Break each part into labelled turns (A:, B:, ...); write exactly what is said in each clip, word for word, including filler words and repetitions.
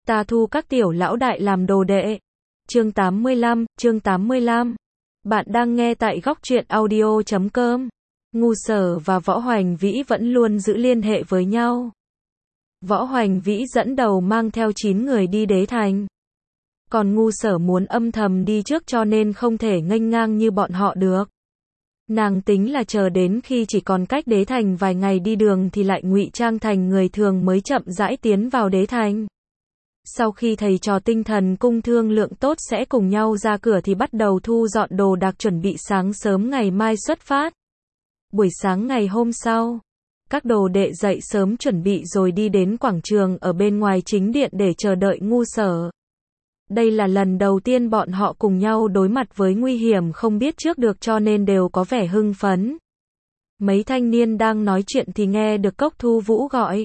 A: Ta thu các tiểu lão đại làm đồ đệ. Chương tám mươi lăm, chương tám mươi lăm. Bạn đang nghe tại góc truyện audio chấm com. Ngu Sở và Võ Hoành Vĩ vẫn luôn giữ liên hệ với nhau. Võ Hoành Vĩ dẫn đầu mang theo chín người đi Đế Thành. Còn Ngu Sở muốn âm thầm đi trước cho nên không thể nghênh ngang như bọn họ được. Nàng tính là chờ đến khi chỉ còn cách Đế Thành vài ngày đi đường thì lại ngụy trang thành người thường mới chậm rãi tiến vào Đế Thành. Sau khi thầy trò Tinh Thần Cung thương lượng tốt sẽ cùng nhau ra cửa thì bắt đầu thu dọn đồ đạc chuẩn bị sáng sớm ngày mai xuất phát. Buổi sáng ngày hôm sau, các đồ đệ dậy sớm chuẩn bị rồi đi đến quảng trường ở bên ngoài chính điện để chờ đợi Ngu Sở. Đây là lần đầu tiên bọn họ cùng nhau đối mặt với nguy hiểm không biết trước được cho nên đều có vẻ hưng phấn. Mấy thanh niên đang nói chuyện thì nghe được Cốc Thu Vũ gọi.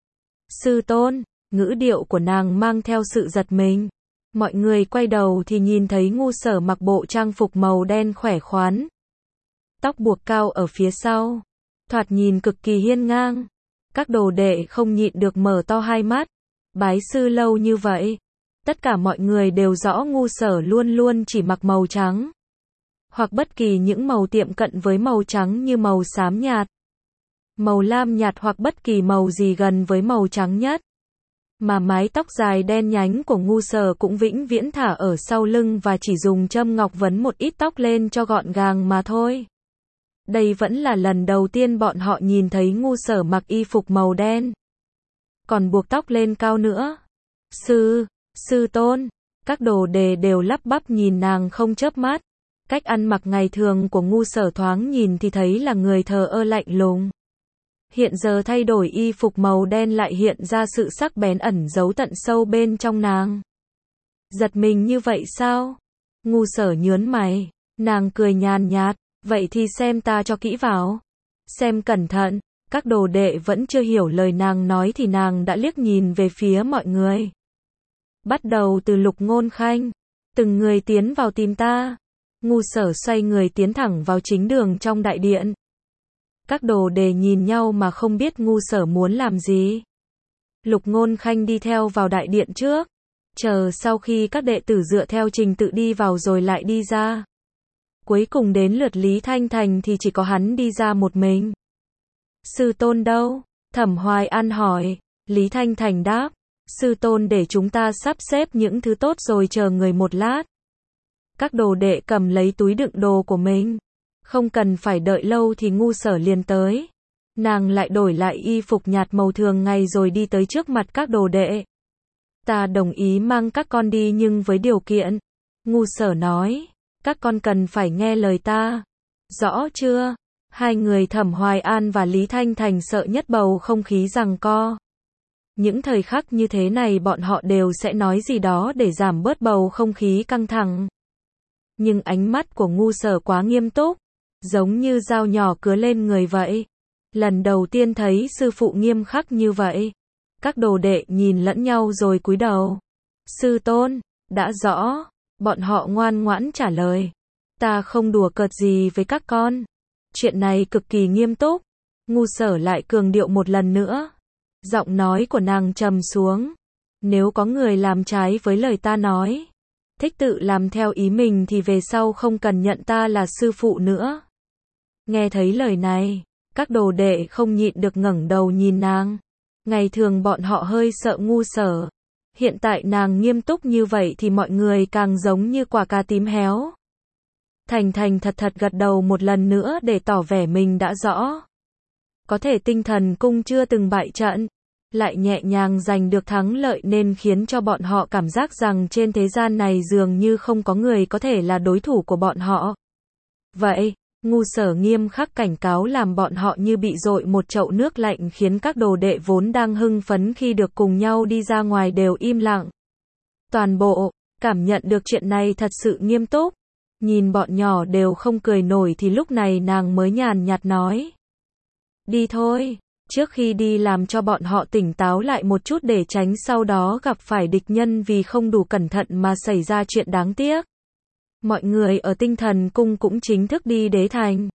A: Sư tôn, ngữ điệu của nàng mang theo sự giật mình. Mọi người quay đầu thì nhìn thấy Ngu Sở mặc bộ trang phục màu đen khỏe khoắn. Tóc buộc cao ở phía sau. Thoạt nhìn cực kỳ hiên ngang. Các đồ đệ không nhịn được mở to hai mắt. Bái sư lâu như vậy. Tất cả mọi người đều rõ Ngu Sở luôn luôn chỉ mặc màu trắng. Hoặc bất kỳ những màu tiệm cận với màu trắng như màu xám nhạt, màu lam nhạt hoặc bất kỳ màu gì gần với màu trắng nhất. Mà mái tóc dài đen nhánh của Ngu Sở cũng vĩnh viễn thả ở sau lưng và chỉ dùng châm ngọc vấn một ít tóc lên cho gọn gàng mà thôi. Đây vẫn là lần đầu tiên bọn họ nhìn thấy Ngu Sở mặc y phục màu đen. Còn buộc tóc lên cao nữa. Sư, sư tôn, các đồ đề đều lắp bắp nhìn nàng không chớp mắt. Cách ăn mặc ngày thường của Ngu Sở thoáng nhìn thì thấy là người thờ ơ lạnh lùng. Hiện giờ thay đổi y phục màu đen lại hiện ra sự sắc bén ẩn giấu tận sâu bên trong nàng. Giật mình như vậy sao? Ngu Sở nhớn mày, nàng cười nhàn nhạt, vậy thì xem ta cho kỹ vào. Xem cẩn thận, các đồ đệ vẫn chưa hiểu lời nàng nói thì nàng đã liếc nhìn về phía mọi người. Bắt đầu từ Lục Ngôn Khanh, từng người tiến vào tìm ta. Ngu Sở xoay người tiến thẳng vào chính đường trong đại điện. Các đồ đề nhìn nhau mà không biết Ngu Sở muốn làm gì. Lục Ngôn Khanh đi theo vào đại điện trước, chờ sau khi các đệ tử dựa theo trình tự đi vào rồi lại đi ra. Cuối cùng đến lượt Lý Thanh Thành thì chỉ có hắn đi ra một mình. Sư tôn đâu? Thẩm Hoài An hỏi. Lý Thanh Thành đáp, sư tôn để chúng ta sắp xếp những thứ tốt rồi chờ người một lát. Các đồ đệ cầm lấy túi đựng đồ của mình. Không cần phải đợi lâu thì Ngu Sở liền tới. Nàng lại đổi lại y phục nhạt màu thường ngày rồi đi tới trước mặt các đồ đệ. Ta đồng ý mang các con đi nhưng với điều kiện. Ngu Sở nói, các con cần phải nghe lời ta. Rõ chưa? Hai người Thẩm Hoài An và Lý Thanh Thành sợ nhất bầu không khí giằng co. Những thời khắc như thế này bọn họ đều sẽ nói gì đó để giảm bớt bầu không khí căng thẳng. Nhưng ánh mắt của Ngu Sở quá nghiêm túc, giống như dao nhỏ cứa lên người vậy. Lần đầu tiên thấy sư phụ nghiêm khắc như vậy. Các đồ đệ nhìn lẫn nhau rồi cúi đầu. Sư tôn, đã rõ. Bọn họ ngoan ngoãn trả lời. Ta không đùa cợt gì với các con. Chuyện này cực kỳ nghiêm túc. Ngu Sở lại cường điệu một lần nữa. Giọng nói của nàng trầm xuống. Nếu có người làm trái với lời ta nói, thích tự làm theo ý mình thì về sau không cần nhận ta là sư phụ nữa. Nghe thấy lời này, các đồ đệ không nhịn được ngẩng đầu nhìn nàng. Ngày thường bọn họ hơi sợ Ngu Sở. Hiện tại nàng nghiêm túc như vậy thì mọi người càng giống như quả cà tím héo. Thành Thành thật thật gật đầu một lần nữa để tỏ vẻ mình đã rõ. Có thể Tinh Thần Cung chưa từng bại trận, lại nhẹ nhàng giành được thắng lợi nên khiến cho bọn họ cảm giác rằng trên thế gian này dường như không có người có thể là đối thủ của bọn họ. Vậy, Ngu Sở nghiêm khắc cảnh cáo làm bọn họ như bị dội một chậu nước lạnh khiến các đồ đệ vốn đang hưng phấn khi được cùng nhau đi ra ngoài đều im lặng. Toàn bộ, cảm nhận được chuyện này thật sự nghiêm túc. Nhìn bọn nhỏ đều không cười nổi thì lúc này nàng mới nhàn nhạt nói. Đi thôi, trước khi đi làm cho bọn họ tỉnh táo lại một chút để tránh sau đó gặp phải địch nhân vì không đủ cẩn thận mà xảy ra chuyện đáng tiếc. Mọi người ở Tinh Thần Cung cũng chính thức đi Đế Thành.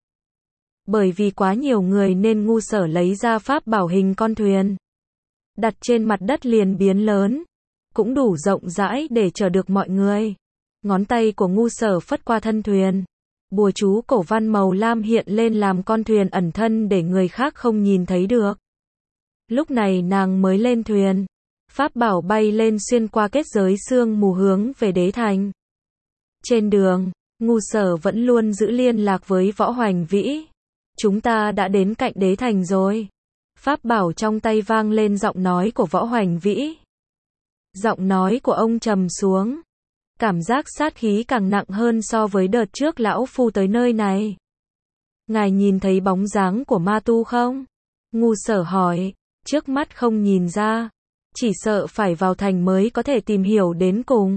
A: Bởi vì quá nhiều người nên Ngu Sở lấy ra pháp bảo hình con thuyền. Đặt trên mặt đất liền biến lớn. cũng đủ rộng rãi để chở được mọi người. Ngón tay của Ngu Sở phất qua thân thuyền. Bùa chú cổ văn màu lam hiện lên làm con thuyền ẩn thân để người khác không nhìn thấy được. Lúc này nàng mới lên thuyền. Pháp bảo bay lên xuyên qua kết giới sương mù hướng về đế thành. Trên đường, Ngu Sở vẫn luôn giữ liên lạc với Võ Hoành Vĩ. Chúng ta đã đến cạnh đế thành rồi. Pháp bảo trong tay vang lên giọng nói của Võ Hoành Vĩ. Giọng nói của ông trầm xuống. Cảm giác sát khí càng nặng hơn so với đợt trước lão phu tới nơi này. Ngài nhìn thấy bóng dáng của ma tu không? Ngu Sở hỏi. Trước mắt không nhìn ra. Chỉ sợ phải vào thành mới có thể tìm hiểu đến cùng.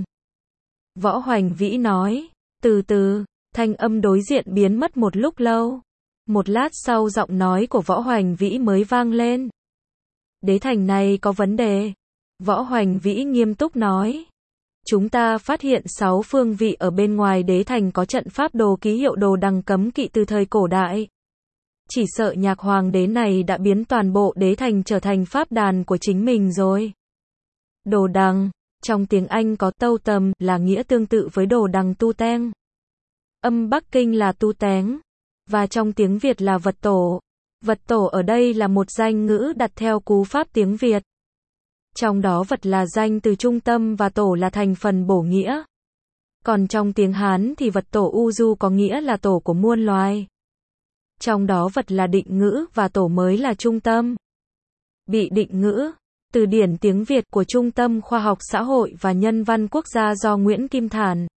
A: Võ Hoành Vĩ nói. Từ từ, thanh âm đối diện biến mất một lúc lâu. Một lát sau giọng nói của Võ Hoành Vĩ mới vang lên. Đế thành này có vấn đề. Võ Hoành Vĩ nghiêm túc nói. Chúng ta phát hiện sáu phương vị ở bên ngoài đế thành có trận pháp đồ ký hiệu đồ đằng cấm kỵ từ thời cổ đại. Chỉ sợ Nhạc Hoàng đế này đã biến toàn bộ đế thành trở thành pháp đàn của chính mình rồi. Đồ đằng, trong tiếng Anh có tâu tầm là nghĩa tương tự với đồ đằng tu teng. Âm Bắc Kinh là tu tén. Và trong tiếng Việt là vật tổ. Vật tổ ở đây là một danh ngữ đặt theo cú pháp tiếng Việt. Trong đó vật là danh từ trung tâm và tổ là thành phần bổ nghĩa. Còn trong tiếng Hán thì vật tổ u du có nghĩa là tổ của muôn loài. Trong đó vật là định ngữ và tổ mới là trung tâm. Bị định ngữ, từ điển tiếng Việt của Trung tâm Khoa học Xã hội và Nhân văn Quốc gia do Nguyễn Kim Thản,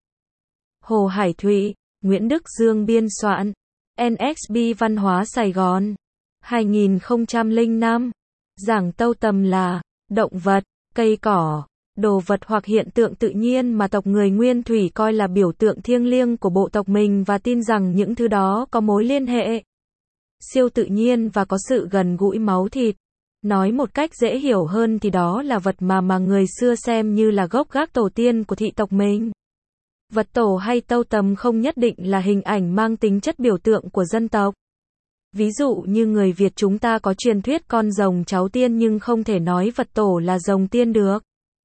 A: Hồ Hải Thụy, Nguyễn Đức Dương biên soạn. en ích bê Văn hóa Sài Gòn. hai nghìn không trăm lẻ năm. Giảng tâu tầm là động vật, cây cỏ, đồ vật hoặc hiện tượng tự nhiên mà tộc người Nguyên Thủy coi là biểu tượng thiêng liêng của bộ tộc mình và tin rằng những thứ đó có mối liên hệ siêu tự nhiên và có sự gần gũi máu thịt. Nói một cách dễ hiểu hơn thì đó là vật mà mà người xưa xem như là gốc gác tổ tiên của thị tộc mình. Vật tổ hay tâu tầm không nhất định là hình ảnh mang tính chất biểu tượng của dân tộc. Ví dụ như người Việt chúng ta có truyền thuyết con rồng cháu tiên nhưng không thể nói vật tổ là rồng tiên được.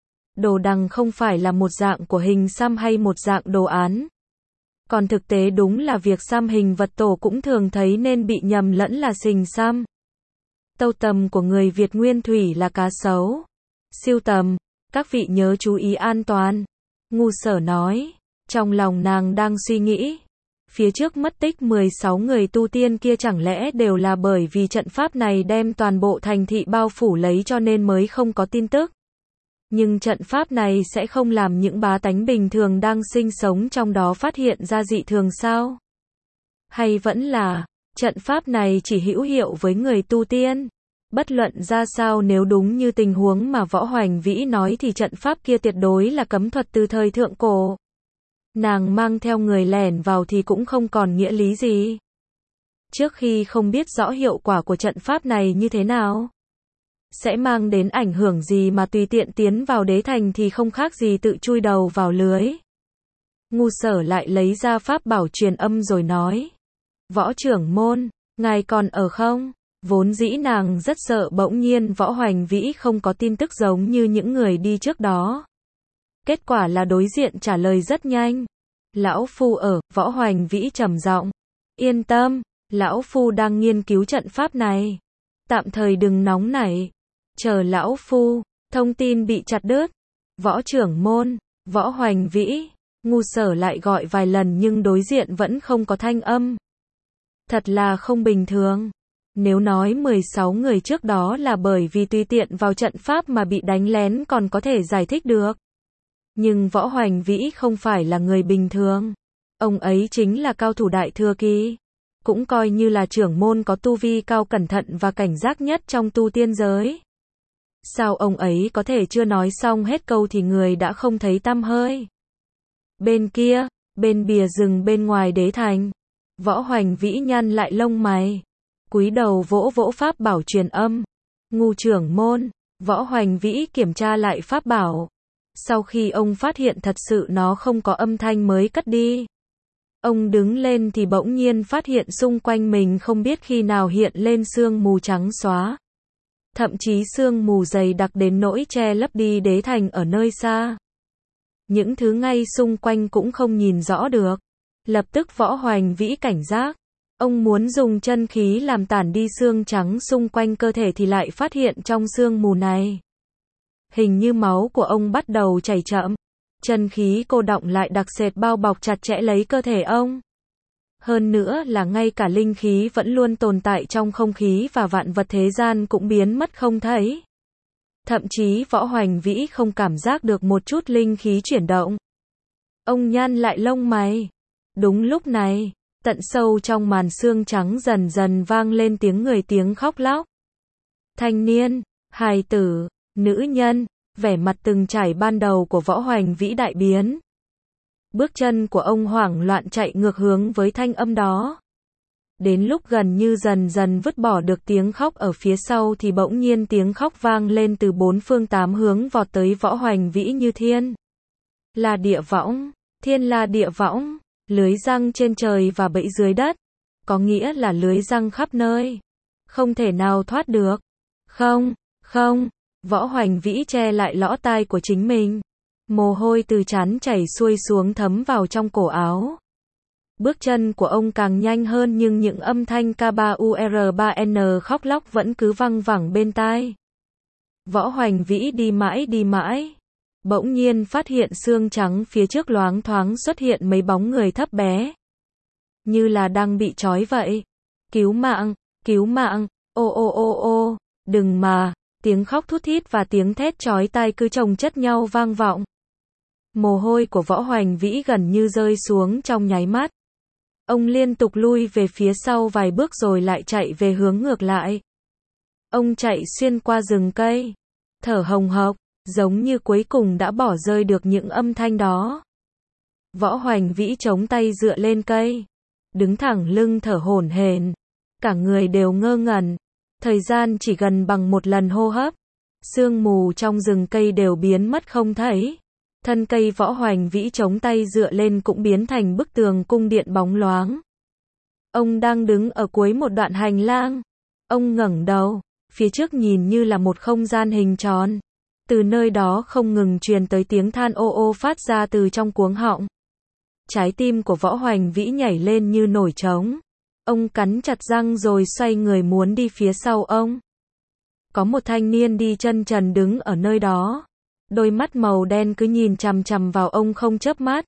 A: Đồ đằng không phải là một dạng của hình xăm hay một dạng đồ án. Còn thực tế đúng là việc xăm hình vật tổ cũng thường thấy nên bị nhầm lẫn là hình xăm. Tâu tầm của người Việt Nguyên Thủy là cá sấu. Siêu tầm, các vị nhớ chú ý an toàn. Ngu Sở nói. Trong lòng nàng đang suy nghĩ. Phía trước mất tích mười sáu người tu tiên kia chẳng lẽ đều là bởi vì trận pháp này đem toàn bộ thành thị bao phủ lấy cho nên mới không có tin tức. Nhưng trận pháp này sẽ không làm những bá tánh bình thường đang sinh sống trong đó phát hiện ra dị thường sao? Hay vẫn là, trận pháp này chỉ hữu hiệu với người tu tiên? Bất luận ra sao nếu đúng như tình huống mà Võ Hoành Vĩ nói thì trận pháp kia tuyệt đối là cấm thuật từ thời thượng cổ. Nàng mang theo người lẻn vào thì cũng không còn nghĩa lý gì. Trước khi không biết rõ hiệu quả của trận pháp này như thế nào, sẽ mang đến ảnh hưởng gì mà tùy tiện tiến vào đế thành thì không khác gì tự chui đầu vào lưới. Ngu Sở lại lấy ra pháp bảo truyền âm rồi nói. Võ trưởng môn, ngài còn ở không? Vốn dĩ nàng rất sợ bỗng nhiên Võ Hoành Vĩ không có tin tức giống như những người đi trước đó. Kết quả là đối diện trả lời rất nhanh. Lão phu ở, Võ Hoành Vĩ trầm giọng. Yên tâm, lão phu đang nghiên cứu trận pháp này. Tạm thời đừng nóng nảy. Chờ lão phu, thông tin bị chặt đứt. Võ trưởng môn, Võ Hoành Vĩ, Ngu Sở lại gọi vài lần nhưng đối diện vẫn không có thanh âm. Thật là không bình thường. Nếu nói mười sáu người trước đó là bởi vì tùy tiện vào trận pháp mà bị đánh lén còn có thể giải thích được. Nhưng Võ Hoành Vĩ không phải là người bình thường. Ông ấy chính là cao thủ đại thừa kỳ. Cũng coi như là trưởng môn có tu vi cao cẩn thận và cảnh giác nhất trong tu tiên giới. Sao ông ấy có thể chưa nói xong hết câu thì người đã không thấy tăm hơi. Bên kia, bên bìa rừng bên ngoài đế thành, Võ Hoành Vĩ nhăn lại lông mày, cúi đầu vỗ vỗ pháp bảo truyền âm. Ngu trưởng môn, Võ Hoành Vĩ kiểm tra lại pháp bảo. Sau khi ông phát hiện thật sự nó không có âm thanh mới cất đi. Ông đứng lên thì bỗng nhiên phát hiện xung quanh mình không biết khi nào hiện lên sương mù trắng xóa. Thậm chí sương mù dày đặc đến nỗi che lấp đi đế thành ở nơi xa. Những thứ ngay xung quanh cũng không nhìn rõ được. Lập tức Võ Hoành Vĩ cảnh giác. Ông muốn dùng chân khí làm tản đi xương trắng xung quanh cơ thể thì lại phát hiện trong sương mù này. Hình như máu của ông bắt đầu chảy chậm. Chân khí cô đọng lại đặc sệt bao bọc chặt chẽ lấy cơ thể ông. Hơn nữa là ngay cả linh khí vẫn luôn tồn tại trong không khí và vạn vật thế gian cũng biến mất không thấy. Thậm chí Võ Hoành Vĩ không cảm giác được một chút linh khí chuyển động. Ông nhăn lại lông mày. Đúng lúc này, tận sâu trong màn sương trắng dần dần vang lên tiếng người tiếng khóc lóc. Thanh niên, hài tử, nữ nhân, vẻ mặt từng trải ban đầu của Võ Hoành Vĩ đại biến. Bước chân của ông hoảng loạn chạy ngược hướng với thanh âm đó. Đến lúc gần như dần dần vứt bỏ được tiếng khóc ở phía sau thì bỗng nhiên tiếng khóc vang lên từ bốn phương tám hướng vọt tới Võ Hoành Vĩ như thiên. Là địa võng, thiên là địa võng, lưới giăng trên trời và bẫy dưới đất. Có nghĩa là lưới giăng khắp nơi. Không thể nào thoát được. Không, không, Võ Hoành Vĩ che lại lỗ tai của chính mình. Mồ hôi từ trán chảy xuôi xuống thấm vào trong cổ áo. Bước chân của ông càng nhanh hơn nhưng những âm thanh K ba U R ba N khóc lóc vẫn cứ văng vẳng bên tai. Võ Hoành Vĩ đi mãi đi mãi. Bỗng nhiên phát hiện xương trắng phía trước loáng thoáng xuất hiện mấy bóng người thấp bé. Như là đang bị trói vậy. Cứu mạng, cứu mạng, ô ô ô ô, đừng mà, tiếng khóc thút thít và tiếng thét chói tai cứ chồng chất nhau vang vọng. Mồ hôi của Võ Hoành Vĩ gần như rơi xuống trong nháy mắt. Ông liên tục lui về phía sau vài bước rồi lại chạy về hướng ngược lại. Ông chạy xuyên qua rừng cây, thở hồng hộc, giống như cuối cùng đã bỏ rơi được những âm thanh đó. Võ Hoành Vĩ chống tay dựa lên cây, đứng thẳng lưng thở hổn hển, cả người đều ngơ ngẩn. Thời gian chỉ gần bằng một lần hô hấp, sương mù trong rừng cây đều biến mất không thấy. Thân cây Võ Hoành Vĩ chống tay dựa lên cũng biến thành bức tường cung điện bóng loáng. Ông đang đứng ở cuối một đoạn hành lang. Ông ngẩng đầu, phía trước nhìn như là một không gian hình tròn. Từ nơi đó không ngừng truyền tới tiếng than ô ô phát ra từ trong cuống họng. Trái tim của Võ Hoành Vĩ nhảy lên như nổi trống. Ông cắn chặt răng rồi xoay người muốn đi phía sau ông. Có một thanh niên đi chân trần đứng ở nơi đó. Đôi mắt màu đen cứ nhìn chằm chằm vào ông không chớp mắt.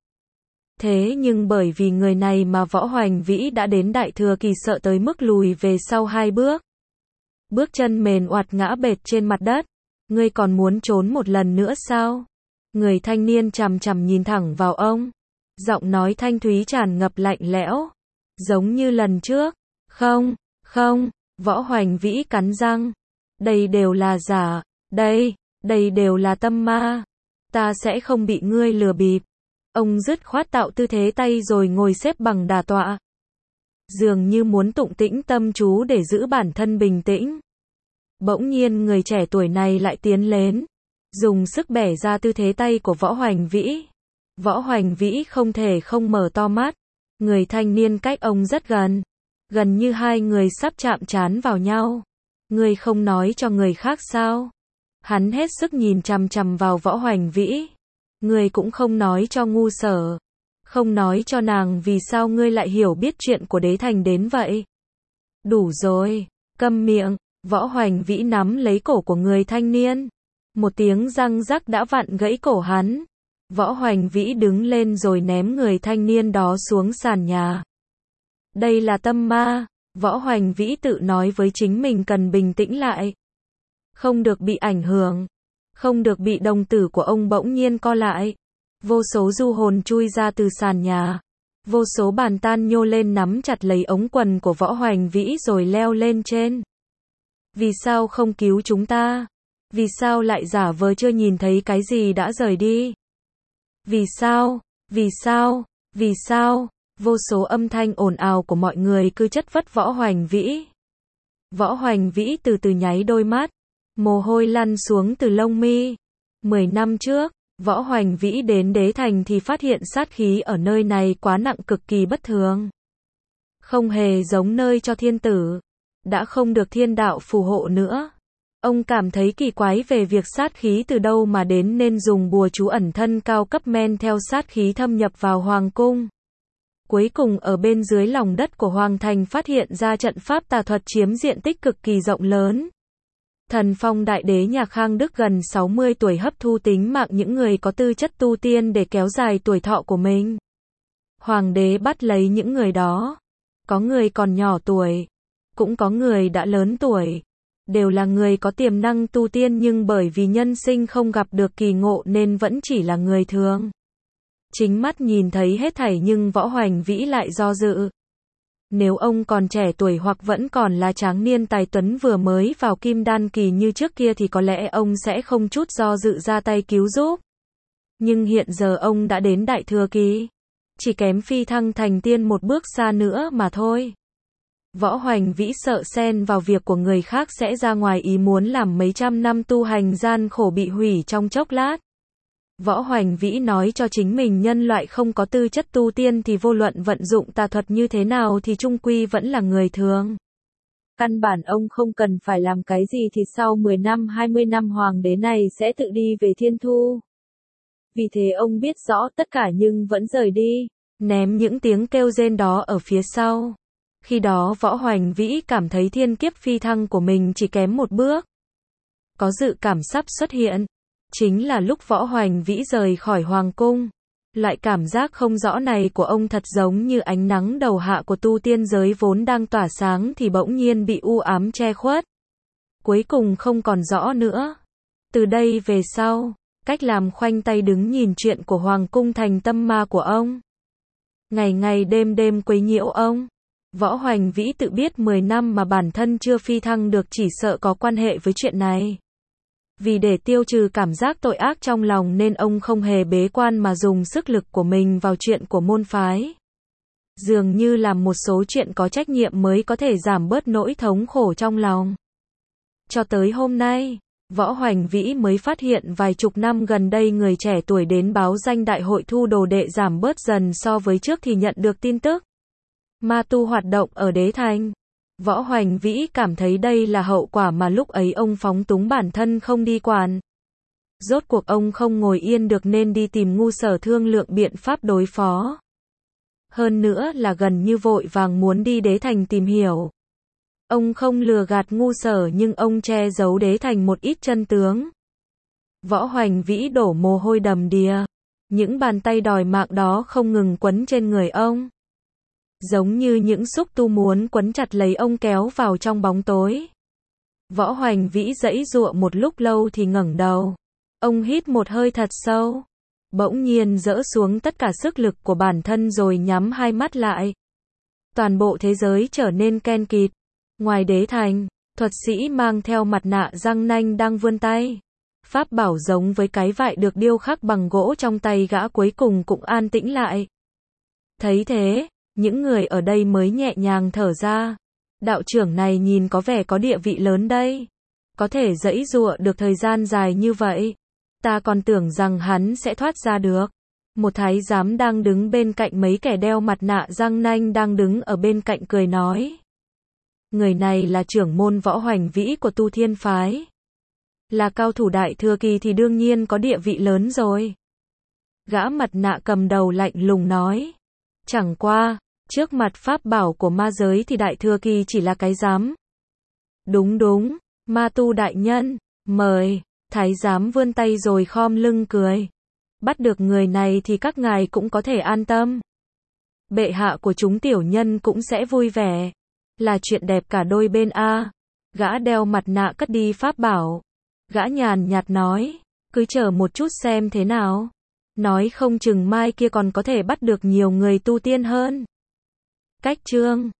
A: Thế nhưng bởi vì người này mà Võ Hoành Vĩ đã đến Đại Thừa Kỳ sợ tới mức lùi về sau hai bước. Bước chân mềm oạt ngã bệt trên mặt đất. Ngươi còn muốn trốn một lần nữa sao? Người thanh niên chằm chằm nhìn thẳng vào ông. Giọng nói thanh thúy tràn ngập lạnh lẽo. Giống như lần trước. Không, không, Võ Hoành Vĩ cắn răng. Đây đều là giả. Đây, đây đều là tâm ma. Ta sẽ không bị ngươi lừa bịp. Ông dứt khoát tạo tư thế tay rồi ngồi xếp bằng đả tọa. Dường như muốn tụng tĩnh tâm chú để giữ bản thân bình tĩnh. Bỗng nhiên người trẻ tuổi này lại tiến đến, dùng sức bẻ ra tư thế tay của Võ Hoành Vĩ. Võ Hoành Vĩ không thể không mở to mắt. Người thanh niên cách ông rất gần. Gần như hai người sắp chạm trán vào nhau. Ngươi không nói cho người khác sao? Hắn hết sức nhìn chằm chằm vào Võ Hoành Vĩ. Ngươi cũng không nói cho ngu sở. Không nói cho nàng vì sao ngươi lại hiểu biết chuyện của đế thành đến vậy. Đủ rồi, câm miệng. Võ Hoành Vĩ nắm lấy cổ của người thanh niên. Một tiếng răng rắc đã vặn gãy cổ hắn. Võ Hoành Vĩ đứng lên rồi ném người thanh niên đó xuống sàn nhà. Đây là tâm ma. Võ Hoành Vĩ tự nói với chính mình cần bình tĩnh lại. Không được bị ảnh hưởng. Không được bị đồng tử của ông bỗng nhiên co lại. Vô số du hồn chui ra từ sàn nhà. Vô số bàn tan nhô lên nắm chặt lấy ống quần của Võ Hoành Vĩ rồi leo lên trên. Vì sao không cứu chúng ta? Vì sao lại giả vờ chưa nhìn thấy cái gì đã rời đi? Vì sao? Vì sao? Vì sao? Vô số âm thanh ồn ào của mọi người cứ chất vấn Võ Hoành Vĩ. Võ Hoành Vĩ từ từ nháy đôi mắt. Mồ hôi lăn xuống từ lông mi. Mười năm trước, Võ Hoành Vĩ đến đế thành thì phát hiện sát khí ở nơi này quá nặng cực kỳ bất thường. Không hề giống nơi cho thiên tử. Đã không được thiên đạo phù hộ nữa. Ông cảm thấy kỳ quái về việc sát khí từ đâu mà đến nên dùng bùa chú ẩn thân cao cấp men theo sát khí thâm nhập vào hoàng cung. Cuối cùng ở bên dưới lòng đất của hoàng thành phát hiện ra trận pháp tà thuật chiếm diện tích cực kỳ rộng lớn. Thần Phong đại đế nhà Khang Đức gần sáu mươi tuổi hấp thu tính mạng những người có tư chất tu tiên để kéo dài tuổi thọ của mình. Hoàng đế bắt lấy những người đó. Có người còn nhỏ tuổi, cũng có người đã lớn tuổi. Đều là người có tiềm năng tu tiên nhưng bởi vì nhân sinh không gặp được kỳ ngộ nên vẫn chỉ là người thường. Chính mắt nhìn thấy hết thảy nhưng Võ Hoành Vĩ lại do dự. Nếu ông còn trẻ tuổi hoặc vẫn còn là tráng niên tài tuấn vừa mới vào kim đan kỳ như trước kia thì có lẽ ông sẽ không chút do dự ra tay cứu giúp. Nhưng hiện giờ ông đã đến đại thừa kỳ. Chỉ kém phi thăng thành tiên một bước xa nữa mà thôi. Võ Hoành Vĩ sợ xen vào việc của người khác sẽ ra ngoài ý muốn làm mấy trăm năm tu hành gian khổ bị hủy trong chốc lát. Võ Hoành Vĩ nói cho chính mình nhân loại không có tư chất tu tiên thì vô luận vận dụng tà thuật như thế nào thì chung quy vẫn là người thường. Căn bản ông không cần phải làm cái gì thì sau mười năm hai mươi năm hoàng đế này sẽ tự đi về thiên thu. Vì thế ông biết rõ tất cả nhưng vẫn rời đi, ném những tiếng kêu rên đó ở phía sau. Khi đó Võ Hoành Vĩ cảm thấy thiên kiếp phi thăng của mình chỉ kém một bước. Có dự cảm sắp xuất hiện. Chính là lúc Võ Hoành Vĩ rời khỏi hoàng cung. Loại cảm giác không rõ này của ông thật giống như ánh nắng đầu hạ của tu tiên giới vốn đang tỏa sáng thì bỗng nhiên bị u ám che khuất. Cuối cùng không còn rõ nữa. Từ đây về sau, cách làm khoanh tay đứng nhìn chuyện của hoàng cung thành tâm ma của ông. Ngày ngày đêm đêm quấy nhiễu ông. Võ Hoành Vĩ tự biết mười năm mà bản thân chưa phi thăng được chỉ sợ có quan hệ với chuyện này. Vì để tiêu trừ cảm giác tội ác trong lòng nên ông không hề bế quan mà dùng sức lực của mình vào chuyện của môn phái. Dường như làm một số chuyện có trách nhiệm mới có thể giảm bớt nỗi thống khổ trong lòng. Cho tới hôm nay, Võ Hoành Vĩ mới phát hiện vài chục năm gần đây người trẻ tuổi đến báo danh đại hội thu đồ đệ giảm bớt dần so với trước thì nhận được tin tức. Ma tu hoạt động ở Đế Thành. Võ Hoành Vĩ cảm thấy đây là hậu quả mà lúc ấy ông phóng túng bản thân không đi quản. Rốt cuộc ông không ngồi yên được nên đi tìm Ngu Sở thương lượng biện pháp đối phó. Hơn nữa là gần như vội vàng muốn đi Đế Thành tìm hiểu. Ông không lừa gạt Ngu Sở nhưng ông che giấu Đế Thành một ít chân tướng. Võ Hoành Vĩ đổ mồ hôi đầm đìa. Những bàn tay đòi mạng đó không ngừng quấn trên người ông. Giống như những xúc tu muốn quấn chặt lấy ông kéo vào trong bóng tối. Võ Hoành Vĩ giãy giụa một lúc lâu thì ngẩng đầu. Ông hít một hơi thật sâu. Bỗng nhiên dỡ xuống tất cả sức lực của bản thân rồi nhắm hai mắt lại. Toàn bộ thế giới trở nên ken kịt. Ngoài Đế Thành, thuật sĩ mang theo mặt nạ răng nanh đang vươn tay. Pháp bảo giống với cái vại được điêu khắc bằng gỗ trong tay gã cuối cùng cũng an tĩnh lại. Thấy thế, những người ở đây mới nhẹ nhàng thở ra. Đạo trưởng này nhìn có vẻ có địa vị lớn đây. Có thể giãy giụa được thời gian dài như vậy. Ta còn tưởng rằng hắn sẽ thoát ra được. Một thái giám đang đứng bên cạnh mấy kẻ đeo mặt nạ răng nanh đang đứng ở bên cạnh cười nói. Người này là trưởng môn Võ Hoành Vĩ của Tu Thiên Phái. Là cao thủ đại thừa kỳ thì đương nhiên có địa vị lớn rồi. Gã mặt nạ cầm đầu lạnh lùng nói. Chẳng qua, trước mặt pháp bảo của ma giới thì đại thừa kỳ chỉ là cái giám. Đúng đúng, ma tu đại nhân, mời. Thái giám vươn tay rồi khom lưng cười. Bắt được người này thì các ngài cũng có thể an tâm. Bệ hạ của chúng tiểu nhân cũng sẽ vui vẻ. Là chuyện đẹp cả đôi bên a. Gã đeo mặt nạ cất đi pháp bảo. Gã nhàn nhạt nói, cứ chờ một chút xem thế nào. Nói không chừng mai kia còn có thể bắt được nhiều người tu tiên hơn. Cách chương